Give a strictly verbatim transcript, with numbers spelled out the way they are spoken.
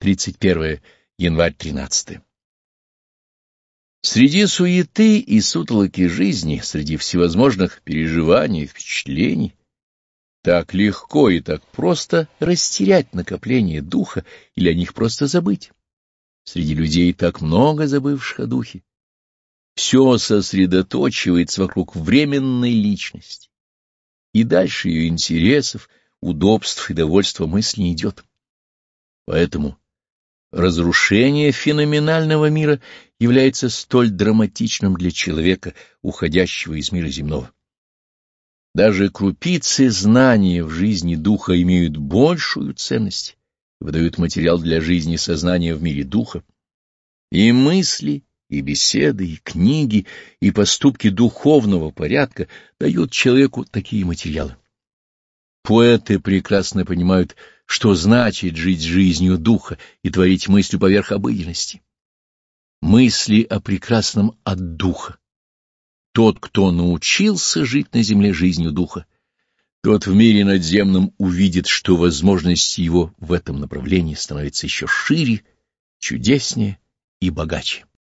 тридцать первое январь тринадцатое. Среди суеты и сутолоки жизни, среди всевозможных переживаний и впечатлений, так легко и так просто растерять накопление духа или о них просто забыть. Среди людей так много забывших о духе. Все сосредоточивается вокруг временной личности, и дальше ее интересов, удобств и довольства мысли не идет. Поэтому разрушение феноменального мира является столь драматичным для человека, уходящего из мира земного. Даже крупицы знания в жизни духа имеют большую ценность и выдают материал для жизни сознания в мире духа. И мысли, и беседы, и книги, и поступки духовного порядка дают человеку такие материалы. Поэты прекрасно понимают, что значит жить жизнью духа и творить мыслью поверх обыденности. Мысли о прекрасном от духа. Тот, кто научился жить на земле жизнью духа, тот в мире надземном увидит, что возможности его в этом направлении становятся еще шире, чудеснее и богаче.